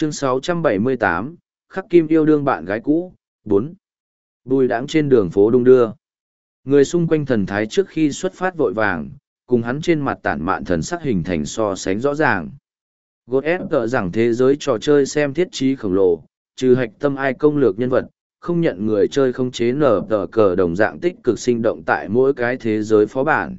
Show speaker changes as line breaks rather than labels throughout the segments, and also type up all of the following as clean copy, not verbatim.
Chương 678, Khắc Kim yêu đương bạn gái cũ, 4. Bùi đãng trên đường phố đung đưa. Người xung quanh thần thái trước khi xuất phát vội vàng, cùng hắn trên mặt tản mạn thần sắc hình thành so sánh rõ ràng. God ép tợ rằng thế giới trò chơi xem thiết trí khổng lồ, trừ hạch tâm ai công lược nhân vật, không nhận người chơi không chế nở tờ cờ đồng dạng tích cực sinh động tại mỗi cái thế giới phó bản.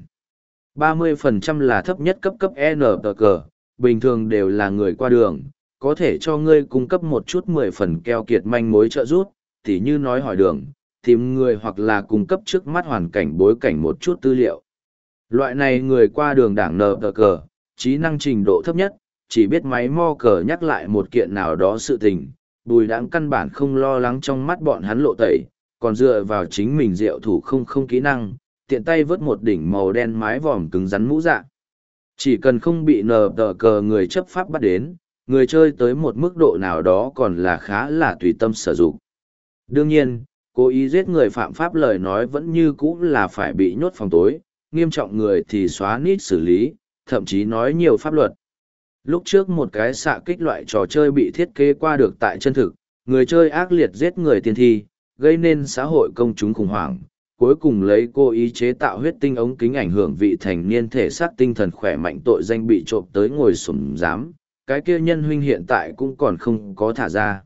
30% là thấp nhất cấp N tờ cờ, bình thường đều là người qua đường, có thể cho ngươi cung cấp một chút 10 phần keo kiệt manh mối trợ giúp, tỉ như nói hỏi đường, tìm người hoặc là cung cấp trước mắt hoàn cảnh bối cảnh một chút tư liệu. Loại này người qua đường đảng nở tờ cờ, trí năng trình độ thấp nhất, chỉ biết máy mo cờ nhắc lại một kiện nào đó sự tình, Bùi Đãng căn bản không lo lắng trong mắt bọn hắn lộ tẩy, còn dựa vào chính mình diệu thủ không kỹ năng, tiện tay vớt một đỉnh màu đen mái vòm cứng rắn mũ dạ. Chỉ cần không bị nở tờ cờ người chấp pháp bắt đến, người chơi tới một mức độ nào đó còn là khá là tùy tâm sử dụng. Đương nhiên, cố ý giết người phạm pháp lời nói vẫn như cũ là phải bị nhốt phòng tối, nghiêm trọng người thì xóa nít xử lý, thậm chí nói nhiều pháp luật. Lúc trước một cái xạ kích loại trò chơi bị thiết kế qua được tại chân thực, người chơi ác liệt giết người tiên thi, gây nên xã hội công chúng khủng hoảng, cuối cùng lấy cố ý chế tạo huyết tinh ống kính ảnh hưởng vị thành niên thể xác tinh thần khỏe mạnh tội danh bị trộm tới ngồi sủng giám, cái kia nhân huynh hiện tại cũng còn không có thả ra.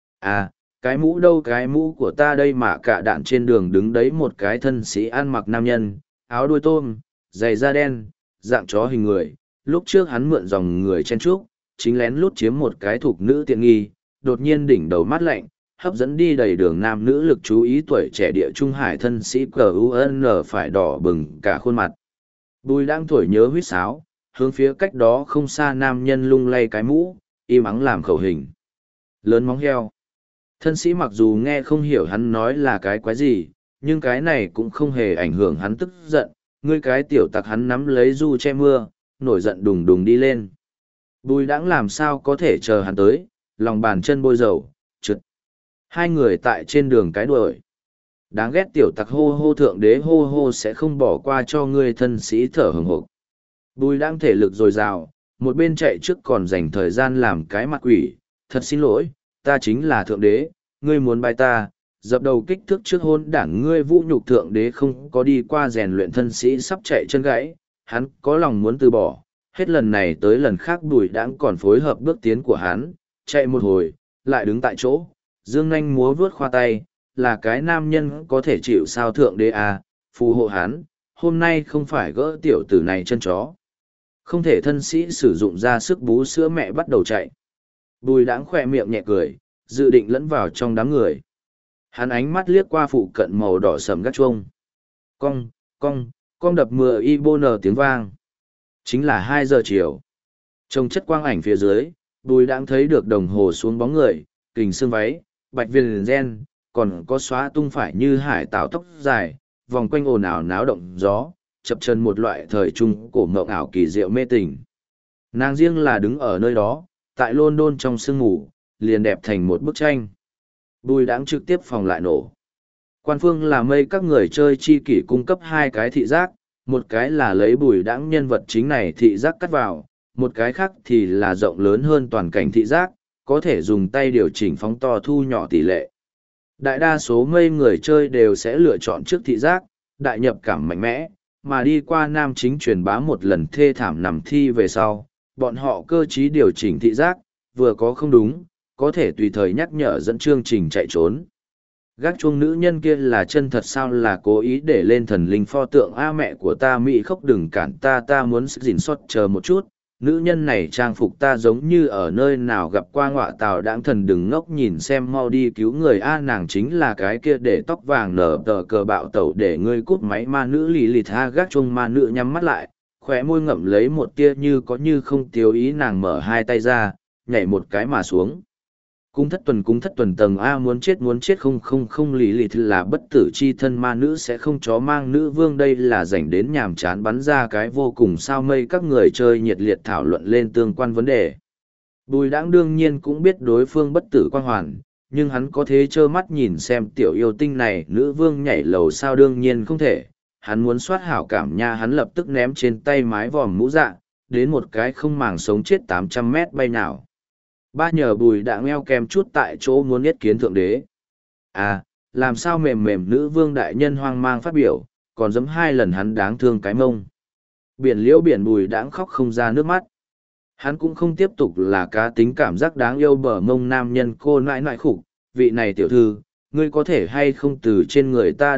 À, cái mũ đâu, cái mũ của ta đây mà cả đạn trên đường đứng đấy một cái thân sĩ ăn mặc nam nhân, áo đuôi tôm, giày da đen, dạng chó hình người. Lúc trước hắn mượn dòng người chen trúc, chính lén lút chiếm một cái thục nữ tiện nghi, đột nhiên đỉnh đầu mát lạnh, hấp dẫn đi đầy đường nam nữ lực chú ý tuổi trẻ địa trung hải thân sĩ QUN phải đỏ bừng cả khuôn mặt. Bùi đang thổi nhớ huýt sáo, hướng phía cách đó không xa nam nhân lung lay cái mũ, im ắng làm khẩu hình. Lớn móng heo. Thân sĩ mặc dù nghe không hiểu hắn nói là cái quái gì, nhưng cái này cũng không hề ảnh hưởng hắn tức giận, ngươi cái tiểu tặc hắn nắm lấy du che mưa, nổi giận đùng đùng đi lên. Bùi đãng làm sao có thể chờ hắn tới, lòng bàn chân bôi dầu, trượt. Hai người tại trên đường cái đuổi. Đáng ghét tiểu tặc hô hô thượng đế hô hô sẽ không bỏ qua cho ngươi thân sĩ thở hừng hực. Bùi đãng thể lực dồi dào, một bên chạy trước còn dành thời gian làm cái mặt quỷ, thật xin lỗi, ta chính là thượng đế, ngươi muốn bài ta, dập đầu kích thước trước hôn đảng ngươi vũ nhục thượng đế không có đi qua rèn luyện thân sĩ sắp chạy chân gãy, hắn có lòng muốn từ bỏ, hết lần này tới lần khác Bùi Đãng còn phối hợp bước tiến của hắn, chạy một hồi, lại đứng tại chỗ, dương nanh múa vuốt khoa tay, là cái nam nhân có thể chịu sao thượng đế à, phù hộ hắn, hôm nay không phải gỡ tiểu tử này chân chó. Không thể thân sĩ sử dụng ra sức bú sữa mẹ bắt đầu chạy. Bùi Đãng khỏe miệng nhẹ cười, dự định lẫn vào trong đám người. Hắn ánh mắt liếc qua phụ cận màu đỏ sầm gác chuông. Cong đập mưa y bô nở tiếng vang. Chính là 2 giờ chiều. Trong chất quang ảnh phía dưới, Bùi Đãng thấy được đồng hồ xuống bóng người, kình xương váy, bạch viền gen, còn có xóa tung phải như hải tảo tóc dài, vòng quanh ồn ào náo động gió, chập chân một loại thời trung cổ mộng ảo kỳ diệu mê tình. Nàng riêng là đứng ở nơi đó, tại London trong sương ngủ, liền đẹp thành một bức tranh. Bùi Đãng trực tiếp phòng lại nổ. Quan phương là mây các người chơi chi kỷ cung cấp 2 cái thị giác, một cái là lấy Bùi Đãng nhân vật chính này thị giác cắt vào, một cái khác thì là rộng lớn hơn toàn cảnh thị giác, có thể dùng tay điều chỉnh phóng to thu nhỏ tỷ lệ. Đại đa số mây người chơi đều sẽ lựa chọn trước thị giác, đại nhập cảm mạnh mẽ, mà đi qua nam chính truyền bá một lần thê thảm nằm thi về sau, bọn họ cơ trí điều chỉnh thị giác, vừa có không đúng, có thể tùy thời nhắc nhở dẫn chương trình chạy trốn. Gác chuông nữ nhân kia là chân thật sao là cố ý để lên thần linh pho tượng a mẹ của ta Mỹ khóc đừng cản ta muốn gìn xót chờ một chút, nữ nhân này trang phục ta giống như ở nơi nào gặp qua ngọa tào đãng thần đừng ngốc nhìn xem mau đi cứu người a nàng chính là cái kia để tóc vàng nở tờ cờ bạo tẩu để ngươi cút máy ma nữ lì lìt ha gác chuông ma nữ nhắm mắt lại, khóe môi ngậm lấy một tia như có như không tiêu ý nàng mở 2 tay ra, nhảy một cái mà xuống. Cung thất tuần tầng A muốn chết không lý lì là bất tử chi thân ma nữ sẽ không chó mang nữ vương đây là dành đến nhàm chán bắn ra cái vô cùng sao mây các người chơi nhiệt liệt thảo luận lên tương quan vấn đề. Bùi Đãng đương nhiên cũng biết đối phương bất tử quang hoàn, nhưng hắn có thế trơ mắt nhìn xem tiểu yêu tinh này nữ vương nhảy lầu sao đương nhiên không thể, hắn muốn soát hảo cảm nha hắn lập tức ném trên tay mái vòm mũ dạ, đến một cái không màng sống chết 800 mét bay nào. Ba nhờ Bùi Đãng eo kem chút tại chỗ muốn yết kiến thượng đế. À, làm sao mềm mềm nữ vương đại nhân hoang mang phát biểu, còn giẫm 2 lần hắn đáng thương cái mông. Biển liễu biển Bùi Đãng khóc không ra nước mắt. Hắn cũng không tiếp tục là cá tính cảm giác đáng yêu bờ mông nam nhân cô nãi nãi khủng, vị này tiểu thư, ngươi có thể hay không từ trên người ta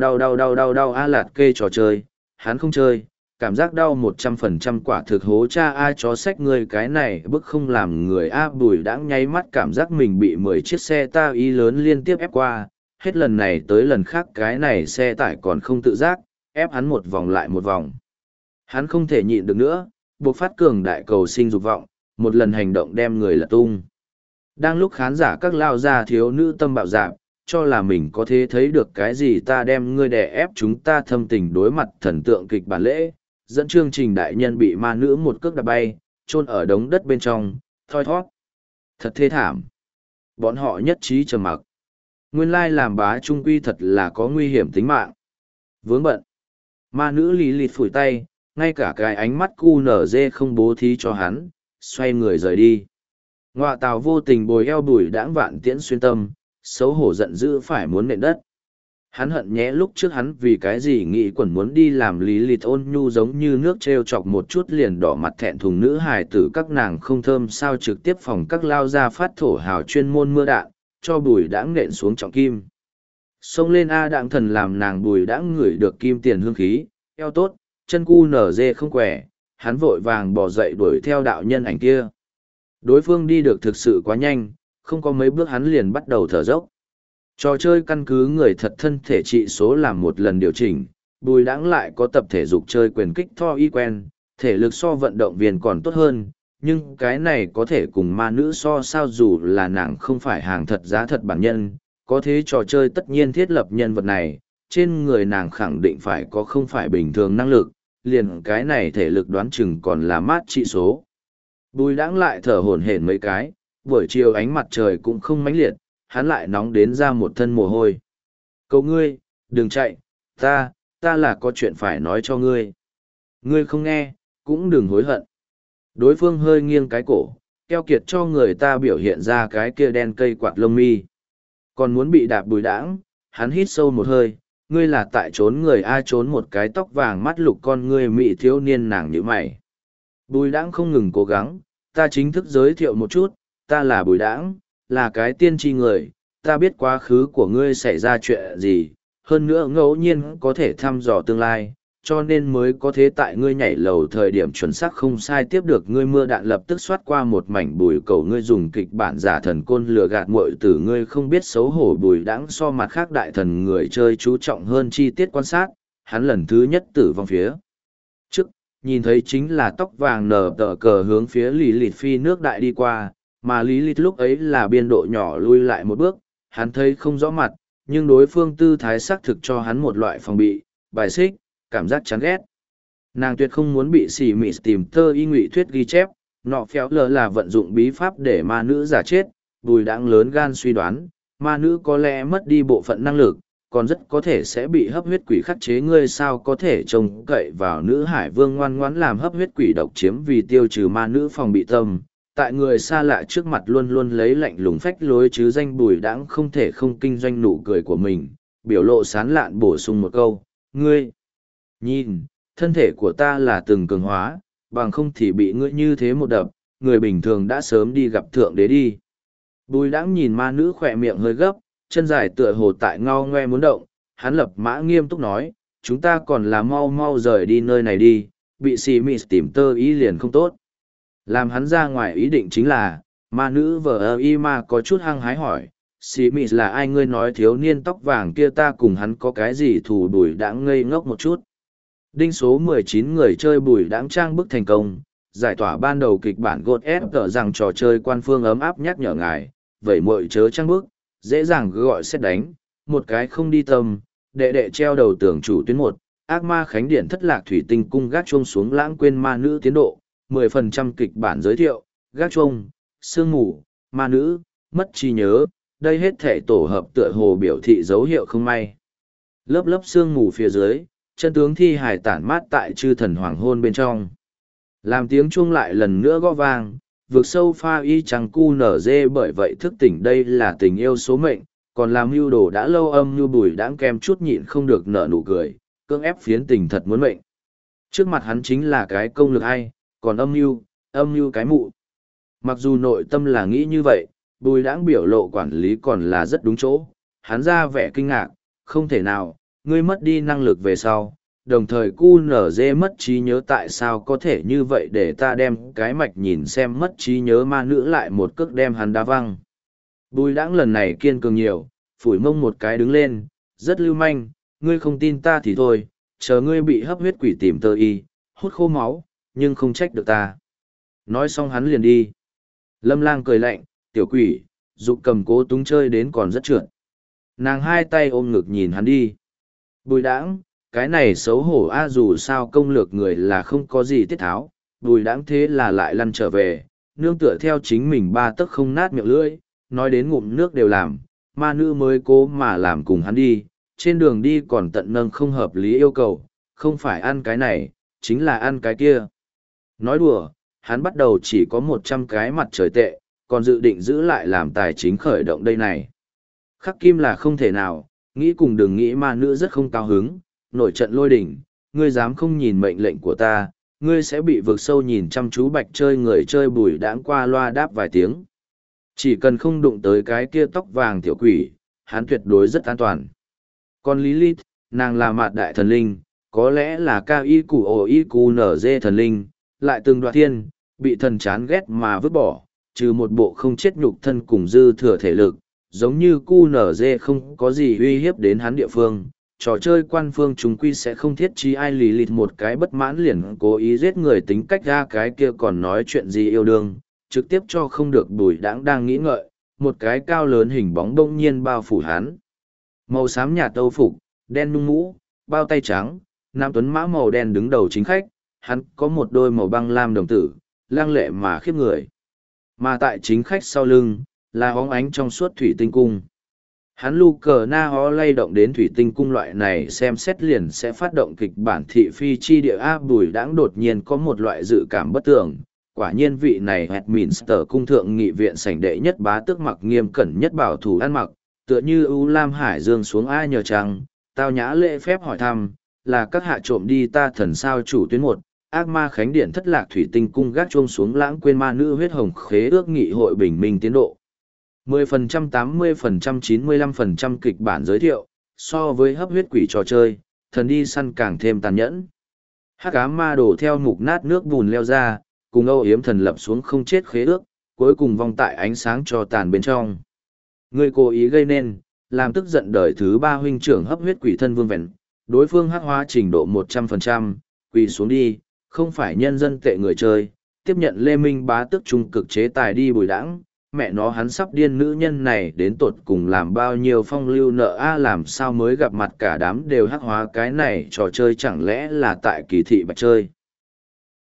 đau a lạt kê trò chơi, hắn không chơi, cảm giác đau 100% quả thực hố cha ai chó xách ngươi cái này bức không làm người a Bùi Đãng nháy mắt cảm giác mình bị 10 chiếc xe ta y lớn liên tiếp ép qua, hết lần này tới lần khác cái này xe tải còn không tự giác, ép hắn một vòng lại một vòng. Hắn không thể nhịn được nữa, buộc phát cường đại cầu sinh dục vọng, một lần hành động đem người lật tung. Đang lúc khán giả các lao gia thiếu nữ tâm bạo dạn, cho là mình có thể thấy được cái gì ta đem ngươi đè ép chúng ta thâm tình đối mặt thần tượng kịch bản lễ, dẫn chương trình đại nhân bị ma nữ một cước đạp bay, chôn ở đống đất bên trong, thoi thoát. Thật thê thảm. Bọn họ nhất trí trầm mặc. Nguyên lai làm bá trung quy thật là có nguy hiểm tính mạng. Vướng bận. Ma nữ lý lịt phủi tay, ngay cả cái ánh mắt cu nở dê không bố thí cho hắn, xoay người rời đi. Ngoạ tào vô tình bồi eo Bùi Đãng vạn tiễn xuyên tâm, xấu hổ giận dữ phải muốn nện đất. Hắn hận nhẽ lúc trước hắn vì cái gì nghĩ quẩn muốn đi làm lý lịt ôn nhu giống như nước treo chọc một chút liền đỏ mặt thẹn thùng nữ hài tử các nàng không thơm sao trực tiếp phòng các lao ra phát thổ hào chuyên môn mưa đạn, cho Bùi Đãng nện xuống trọng kim. Xông lên A Đãng thần làm nàng Bùi Đãng ngửi được kim tiền hương khí, eo tốt, chân cu nở dê không quẻ, hắn vội vàng bỏ dậy đuổi theo đạo nhân ảnh kia. Đối phương đi được thực sự quá nhanh, không có mấy bước hắn liền bắt đầu thở dốc. Trò chơi căn cứ người thật thân thể trị số làm một lần điều chỉnh, Bùi Đãng lại có tập thể dục chơi quyền kích Thor y quen, thể lực so vận động viên còn tốt hơn, nhưng cái này có thể cùng ma nữ so sao dù là nàng không phải hàng thật giá thật bản nhân, có thế trò chơi tất nhiên thiết lập nhân vật này, trên người nàng khẳng định phải có không phải bình thường năng lực, liền cái này thể lực đoán chừng còn là mát trị số. Bùi Đãng lại thở hổn hển mấy cái, buổi chiều ánh mặt trời cũng không mãnh liệt, hắn lại nóng đến ra một thân mồ hôi. Cậu ngươi, đừng chạy, ta là có chuyện phải nói cho ngươi. Ngươi không nghe, cũng đừng hối hận. Đối phương hơi nghiêng cái cổ, keo kiệt cho người ta biểu hiện ra cái kia đen cây quạt lông mi. Còn muốn bị đạp Bùi Đãng, hắn hít sâu một hơi, ngươi là tại trốn người ai trốn một cái tóc vàng mắt lục con ngươi mị thiếu niên nàng như mày. Bùi Đãng không ngừng cố gắng, ta chính thức giới thiệu một chút, ta là Bùi Đãng, là cái tiên tri người, ta biết quá khứ của ngươi xảy ra chuyện gì, hơn nữa ngẫu nhiên có thể thăm dò tương lai, cho nên mới có thế tại ngươi nhảy lầu thời điểm chuẩn xác không sai tiếp được ngươi mưa đạn lập tức xoát qua một mảnh bùi cầu ngươi dùng kịch bản giả thần côn lừa gạt muội tử ngươi không biết xấu hổ Bùi Đãng so mặt khác đại thần người chơi chú trọng hơn chi tiết quan sát, hắn lần thứ nhất tử vong phía trước, nhìn thấy chính là tóc vàng nở tờ cờ hướng phía Lý Lịt phi nước đại đi qua, mà Lý Lịt lúc ấy là biên độ nhỏ lui lại một bước, hắn thấy không rõ mặt, nhưng đối phương tư thái xác thực cho hắn một loại phòng bị, bài xích, cảm giác chán ghét. Nàng tuyệt không muốn bị xỉ mị tìm tơ y ngụy thuyết ghi chép, nọ phéo lờ là vận dụng bí pháp để ma nữ giả chết, Bùi Đãng lớn gan suy đoán, ma nữ có lẽ mất đi bộ phận năng lực, còn rất có thể sẽ bị hấp huyết quỷ khắc chế ngươi sao có thể trông cậy vào nữ hải vương ngoan ngoãn làm hấp huyết quỷ độc chiếm vì tiêu trừ ma nữ phòng bị tâm. Tại người xa lạ trước mặt luôn luôn lấy lạnh lùng phách lối chứ danh Bùi Đãng không thể không kinh doanh nụ cười của mình, biểu lộ sán lạn bổ sung một câu, ngươi, nhìn, thân thể của ta là từng cường hóa, bằng không thì bị ngươi như thế một đập, người bình thường đã sớm đi gặp thượng đế đi. Bùi Đãng nhìn ma nữ khỏe miệng hơi gấp, chân dài tựa hồ tại ngao ngoe muốn động, hắn lập mã nghiêm túc nói, chúng ta còn là mau mau rời đi nơi này đi, bị xì mị tìm tơ ý liền không tốt. Làm hắn ra ngoài ý định chính là, ma nữ vờ y ma có chút hăng hái hỏi, xì mị là ai ngươi nói thiếu niên tóc vàng kia ta cùng hắn có cái gì thù Bùi Đãng ngây ngốc một chút. Đinh số 19 người chơi Bùi Đãng trang bức thành công, giải tỏa ban đầu kịch bản gột ép tờ rằng trò chơi quan phương ấm áp nhắc nhở ngài, vậy muội chớ trang bức, dễ dàng gọi xét đánh, một cái không đi tâm, đệ đệ treo đầu tường chủ tuyến 1, ác ma khánh điển thất lạc thủy tinh cung gác chuông xuống lãng quên ma nữ tiến độ, 10% kịch bản giới thiệu, gác chuông, sương mù, ma nữ, mất trí nhớ, đây hết thể tổ hợp tựa hồ biểu thị dấu hiệu không may. Lớp lớp sương mù phía dưới, chân tướng thi hài tản mát tại chư thần hoàng hôn bên trong. Làm tiếng chuông lại lần nữa gõ vang, vượt sâu pha y chẳng cu nở dê bởi vậy thức tỉnh đây là tình yêu số mệnh, còn làm mưu đồ đã lâu âm như Bùi Đãng kem chút nhịn không được nở nụ cười, cưỡng ép phiến tình thật muốn mệnh. Trước mặt hắn chính là cái công lực hay, còn âm mưu cái mụ. Mặc dù nội tâm là nghĩ như vậy, Bùi Đãng biểu lộ quản lý còn là rất đúng chỗ, hắn ra vẻ kinh ngạc, không thể nào, ngươi mất đi năng lực về sau, đồng thời cu nở dê mất trí nhớ tại sao có thể như vậy để ta đem cái mạch nhìn xem mất trí nhớ ma nữ lại một cước đem hắn đá văng. Bùi Đãng lần này kiên cường nhiều, phủi mông một cái đứng lên, rất lưu manh, ngươi không tin ta thì thôi, chờ ngươi bị hấp huyết quỷ tìm tơ y, hút khô máu, nhưng không trách được ta. Nói xong hắn liền đi. Lâm Lang cười lạnh, tiểu quỷ, dục cầm cố túng chơi đến còn rất trượt. Nàng hai tay ôm ngực nhìn hắn đi. Bùi Đãng, cái này xấu hổ a dù sao công lược người là không có gì tiết tháo. Bùi Đãng thế là lại lăn trở về, nương tựa theo chính mình ba tấc không nát miệng lưỡi, nói đến ngụm nước đều làm, ma nữ mới cố mà làm cùng hắn đi, trên đường đi còn tận nâng không hợp lý yêu cầu, không phải ăn cái này, chính là ăn cái kia. Nói đùa, hắn bắt đầu chỉ có 100 cái mặt trời tệ, còn dự định giữ lại làm tài chính khởi động đây này. Khắc Kim là không thể nào, nghĩ cùng đừng nghĩ ma nữ rất không cao hứng, nổi trận lôi đỉnh, ngươi dám không nhìn mệnh lệnh của ta, ngươi sẽ bị vực sâu nhìn chăm chú bạch chơi người chơi Bùi Đãng qua loa đáp vài tiếng. Chỉ cần không đụng tới cái kia tóc vàng tiểu quỷ, hắn tuyệt đối rất an toàn. Còn Lilith, nàng là mạt đại thần linh, có lẽ là cao y củ ổ y củ nở dê thần linh, lại từng đoạt thiên, bị thần chán ghét mà vứt bỏ, trừ một bộ không chết nhục thân cùng dư thừa thể lực, giống như cu nở dê không có gì uy hiếp đến hắn địa phương. Trò chơi quan phương chúng quy sẽ không thiết trí ai lì lịt một cái bất mãn liền cố ý giết người tính cách ra cái kia còn nói chuyện gì yêu đương, trực tiếp cho không được. Bùi Đãng đang nghĩ ngợi, một cái cao lớn hình bóng đông nhiên bao phủ hắn. Màu xám nhạt âu phục, đen nhung mũ, bao tay trắng, nam tuấn mã màu đen đứng đầu chính khách, hắn có một đôi màu băng lam đồng tử, lang lệ mà khiếp người. Mà tại chính khách sau lưng, là hóng ánh trong suốt thủy tinh cung. Hắn lu cờ na hó lay động đến thủy tinh cung loại này xem xét liền sẽ phát động kịch bản thị phi chi địa áp. Bùi Đãng đột nhiên có một loại dự cảm bất tường. Quả nhiên vị này Westminster cung thượng nghị viện sảnh đệ nhất bá tước mặc nghiêm cẩn nhất bảo thủ ăn mặc, tựa như ưu lam hải dương xuống ai nhờ chăng, tao nhã lễ phép hỏi thăm, là các hạ trộm đi ta thần sao chủ tuyến một, ác ma khánh điện thất lạc thủy tinh cung gác chuông xuống lãng quên ma nữ huyết hồng khế ước nghị hội bình minh tiến độ. 10% 80% 95% kịch bản giới thiệu, so với hấp huyết quỷ trò chơi, thần đi săn càng thêm tàn nhẫn. Hắc ám ma đổ theo mục nát nước bùn leo ra, cùng âu yếm thần lập xuống không chết khế ước, cuối cùng vong tại ánh sáng cho tàn bên trong. Người cố ý gây nên, làm tức giận đời thứ 3 huynh trưởng hấp huyết quỷ thân vương vẹn, đối phương hắc hóa trình độ 100%, quỳ xuống đi, không phải nhân dân tệ người chơi, tiếp nhận Lê Minh bá tước trung cực chế tài đi. Bùi Đãng, mẹ nó hắn sắp điên, nữ nhân này đến tột cùng làm bao nhiêu phong lưu nợ a, làm sao mới gặp mặt cả đám đều hắc hóa cái này trò chơi chẳng lẽ là tại kỳ thị bạch chơi.